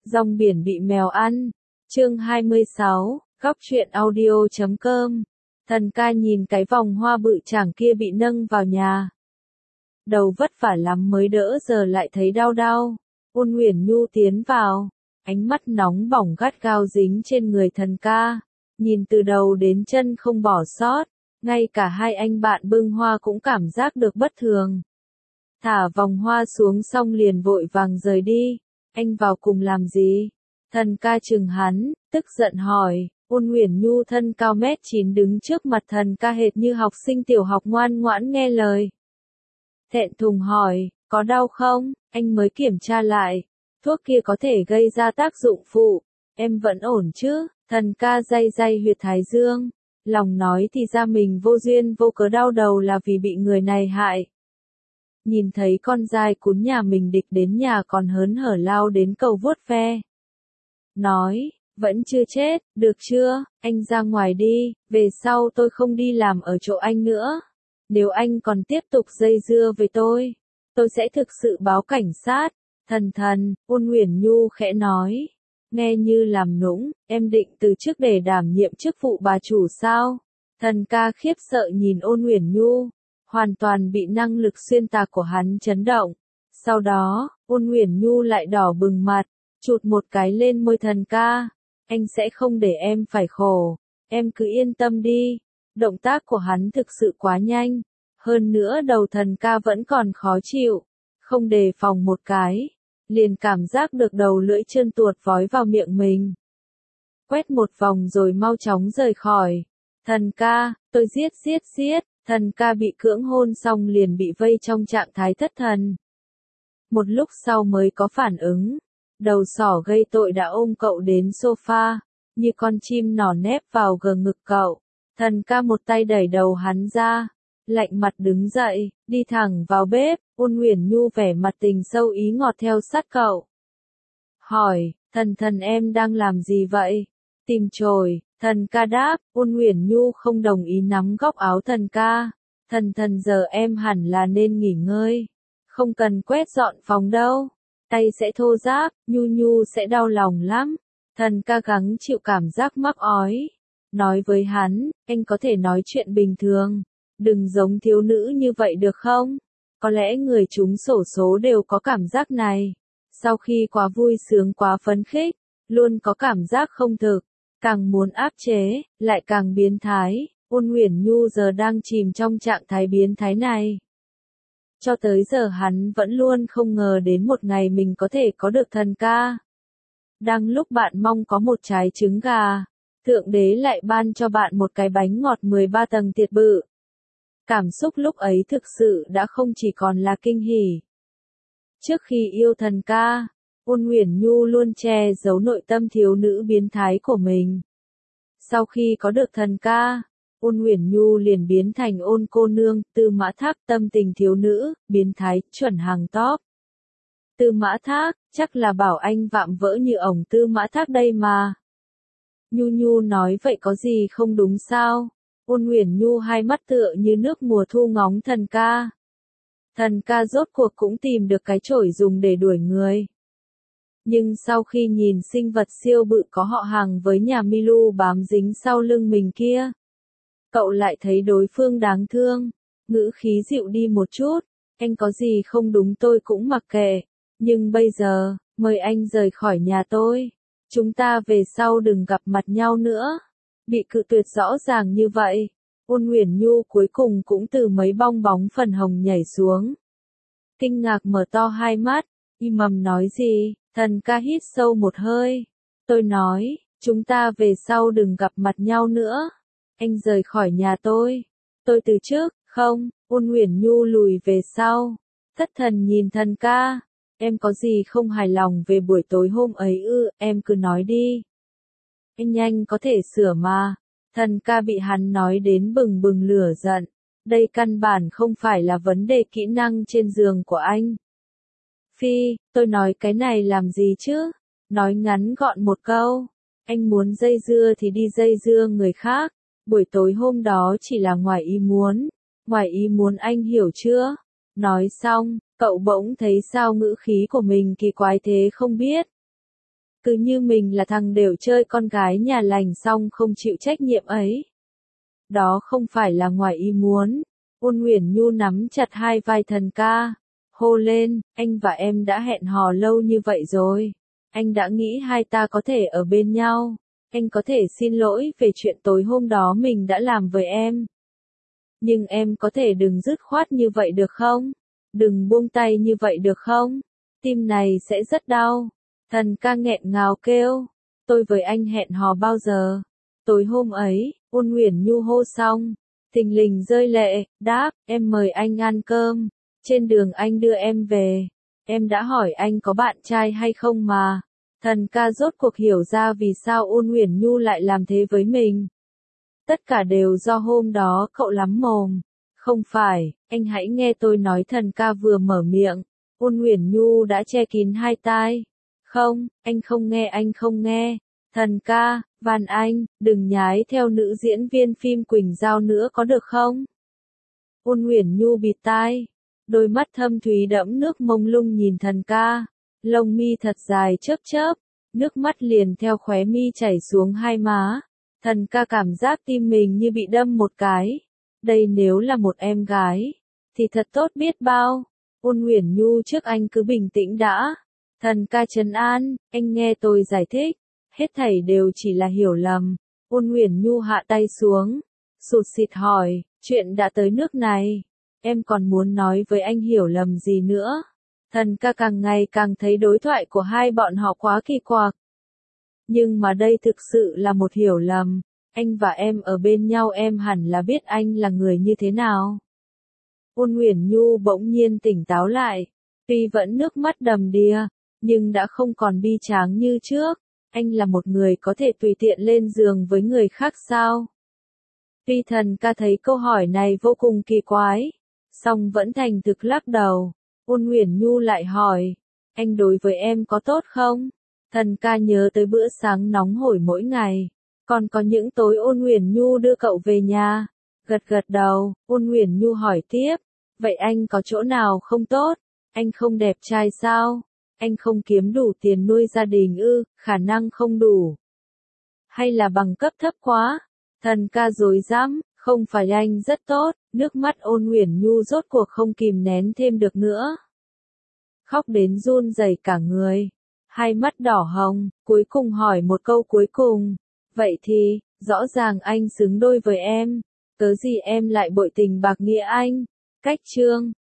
Rong biển bị mèo ăn. Chương 26, góc truyện audio.com. Thần ca nhìn cái vòng hoa bự chảng kia bị nâng vào nhà. Đầu vất vả lắm mới đỡ giờ lại thấy đau đau. Ôn Uyển Nhu tiến vào, ánh mắt nóng bỏng gắt gao dính trên người thần ca, nhìn từ đầu đến chân không bỏ sót, ngay cả hai anh bạn bưng hoa cũng cảm giác được bất thường. Thả vòng hoa xuống xong liền vội vàng rời đi. Anh vào cùng làm gì? Thần ca chừng hắn, tức giận hỏi. Ôn Uyển Nhu thân cao 1m9 đứng trước mặt thần ca hệt như học sinh tiểu học ngoan ngoãn nghe lời. Thẹn thùng hỏi, có đau không? Anh mới kiểm tra lại. Thuốc kia có thể gây ra tác dụng phụ. Em vẫn ổn chứ? Thần ca day day huyệt thái dương. Lòng nói thì ra mình vô duyên vô cớ đau đầu là vì bị người này hại. Nhìn thấy con dai cún nhà mình địch đến nhà còn hớn hở lao đến cầu vuốt ve. Nói, vẫn chưa chết, được chưa, anh ra ngoài đi, về sau tôi không đi làm ở chỗ anh nữa. Nếu anh còn tiếp tục dây dưa với tôi sẽ thực sự báo cảnh sát. Thần, Ôn Uyển Nhu khẽ nói. Nghe như làm nũng, em định từ chức để đảm nhiệm chức vụ bà chủ sao? Thần ca khiếp sợ nhìn Ôn Uyển Nhu, hoàn toàn bị năng lực xuyên tạc của hắn chấn động. Sau đó, Ôn Uyển Nhu lại đỏ bừng mặt, chụt một cái lên môi thần ca. Anh sẽ không để em phải khổ, em cứ yên tâm đi. Động tác của hắn thực sự quá nhanh, hơn nữa đầu thần ca vẫn còn khó chịu, không đề phòng một cái, liền cảm giác được đầu lưỡi trơn tuột vói vào miệng mình. Quét một vòng rồi mau chóng rời khỏi. Thần ca, tôi giết. Thần ca bị cưỡng hôn xong liền bị vây trong trạng thái thất thần. Một lúc sau mới có phản ứng. Đầu sỏ gây tội đã ôm cậu đến sofa, như con chim nỏ nép vào gờ ngực cậu. Thần ca một tay đẩy đầu hắn ra, lạnh mặt đứng dậy, đi thẳng vào bếp. Ôn Uyển Nhu vẻ mặt tình sâu ý ngọt theo sát cậu. Hỏi, thần em đang làm gì vậy? Tìm chổi. Thần ca đáp. Ôn Uyển Nhu không đồng ý nắm góc áo thần ca. Thần giờ em hẳn là nên nghỉ ngơi, không cần quét dọn phòng đâu. Tay sẽ thô ráp, Nhu sẽ đau lòng lắm. Thần ca gắng chịu cảm giác mắc ói. Nói với hắn, anh có thể nói chuyện bình thường, đừng giống thiếu nữ như vậy được không? Có lẽ người trúng xổ số đều có cảm giác này. Sau khi quá vui sướng quá phấn khích, luôn có cảm giác không thực, càng muốn áp chế, lại càng biến thái. Ôn Uyển Nhu giờ đang chìm trong trạng thái biến thái này. Cho tới giờ hắn vẫn luôn không ngờ đến một ngày mình có thể có được thần ca. Đang lúc bạn mong có một trái trứng gà, Thượng Đế lại ban cho bạn một cái bánh ngọt 13 tầng thiệt bự. Cảm xúc lúc ấy thực sự đã không chỉ còn là kinh hỉ. Trước khi yêu thần ca, Ôn Uyển Nhu luôn che giấu nội tâm thiếu nữ biến thái của mình. Sau khi có được thần ca, Ôn Uyển Nhu liền biến thành Ôn cô nương, Tư Mã Thác tâm tình thiếu nữ, biến thái, chuẩn hàng top. Tư Mã Thác, chắc là bảo anh vạm vỡ như ổng Tư Mã Thác đây mà. Nhu nói vậy có gì không đúng sao? Ôn Uyển Nhu hai mắt tựa như nước mùa thu ngóng thần ca. Thần ca rốt cuộc cũng tìm được cái chổi dùng để đuổi người. Nhưng sau khi nhìn sinh vật siêu bự có họ hàng với nhà Milu bám dính sau lưng mình kia, cậu lại thấy đối phương đáng thương, ngữ khí dịu đi một chút. Anh có gì không đúng tôi cũng mặc kệ, nhưng bây giờ, mời anh rời khỏi nhà tôi. Chúng ta về sau đừng gặp mặt nhau nữa. Bị cự tuyệt rõ ràng như vậy, Ôn Uyển Nhu cuối cùng cũng từ mấy bong bóng phần hồng nhảy xuống. Kinh ngạc mở to hai mắt, im mầm nói gì? Thần ca hít sâu một hơi. Tôi nói, chúng ta về sau đừng gặp mặt nhau nữa. Anh rời khỏi nhà tôi từ chức. Không. Ôn Uyển Nhu lùi về sau, thất thần nhìn thần ca. Em có gì không hài lòng về buổi tối hôm ấy ư? Em cứ nói đi. Anh nhanh có thể sửa mà. Thần ca bị hắn nói đến bừng bừng lửa giận. Đây căn bản không phải là vấn đề kỹ năng trên giường của anh. Phi, tôi nói cái này làm gì chứ? Nói ngắn gọn một câu. Anh muốn dây dưa thì đi dây dưa người khác. Buổi tối hôm đó chỉ là ngoài ý muốn. Ngoài ý muốn anh hiểu chưa? Nói xong, cậu bỗng thấy sao ngữ khí của mình kỳ quái thế không biết. cứ như mình là thằng đều chơi con gái nhà lành xong không chịu trách nhiệm ấy. Đó không phải là ngoài ý muốn. Ôn Uyển Nhu nắm chặt hai vai Thần ca, hô lên, anh và em đã hẹn hò lâu như vậy rồi. Anh đã nghĩ hai ta có thể ở bên nhau. Anh có thể xin lỗi về chuyện tối hôm đó mình đã làm với em. Nhưng em có thể đừng dứt khoát như vậy được không? Đừng buông tay như vậy được không? Tim này sẽ rất đau. Thần ca nghẹn ngào kêu. Tôi với anh hẹn hò bao giờ? Tối hôm ấy, Ôn Uyển Nhu hô xong. Thình lình rơi lệ, đáp, em mời anh ăn cơm. Trên đường anh đưa em về. Em đã hỏi anh có bạn trai hay không mà. Thần ca rốt cuộc hiểu ra vì sao Ôn Uyển Nhu lại làm thế với mình. Tất cả đều do hôm đó cậu lắm mồm. Không phải, anh hãy nghe tôi nói. Thần ca vừa mở miệng. Ôn Uyển Nhu đã che kín hai tai. Không, anh không nghe, anh không nghe. Thần ca, van anh, đừng nhái theo nữ diễn viên phim Quỳnh Giao nữa có được không? Ôn Uyển Nhu bịt tai. Đôi mắt thâm thúy đẫm nước mông lung nhìn thần ca. Lông mi thật dài chớp chớp. Nước mắt liền theo khóe mi chảy xuống hai má. Thần ca cảm giác tim mình như bị đâm một cái. Đây nếu là một em gái, thì thật tốt biết bao. Ôn Uyển Nhu trước anh cứ bình tĩnh đã. Thần ca trấn an, anh nghe tôi giải thích. Hết thảy đều chỉ là hiểu lầm. Ôn Uyển Nhu hạ tay xuống. Sụt sịt hỏi, chuyện đã tới nước này. Em còn muốn nói với anh hiểu lầm gì nữa? Thần ca càng ngày càng thấy đối thoại của hai bọn họ quá kỳ quặc. Nhưng mà đây thực sự là một hiểu lầm. Anh và em ở bên nhau em hẳn là biết anh là người như thế nào. Ôn Uyển Nhu bỗng nhiên tỉnh táo lại. Tuy vẫn nước mắt đầm đìa, nhưng đã không còn bi tráng như trước. Anh là một người có thể tùy tiện lên giường với người khác sao? Tuy thần ca thấy câu hỏi này vô cùng kỳ quái, song vẫn thành thực lắc đầu. Ôn Uyển Nhu lại hỏi, anh đối với em có tốt không? Thần ca nhớ tới bữa sáng nóng hổi mỗi ngày, còn có những tối Ôn Uyển Nhu đưa cậu về nhà. Gật gật đầu, Ôn Uyển Nhu hỏi tiếp, vậy anh có chỗ nào không tốt? Anh không đẹp trai sao? Anh không kiếm đủ tiền nuôi gia đình ư? Khả năng không đủ. Hay là bằng cấp thấp quá? Thần ca dối dám, không phải anh rất tốt. Nước mắt Ôn Uyển Nhu rốt cuộc không kìm nén thêm được nữa. Khóc đến run rẩy cả người. Hai mắt đỏ hồng, cuối cùng hỏi một câu cuối cùng. Vậy thì, rõ ràng anh xứng đôi với em. Cớ gì em lại bội tình bạc nghĩa anh? Cách chương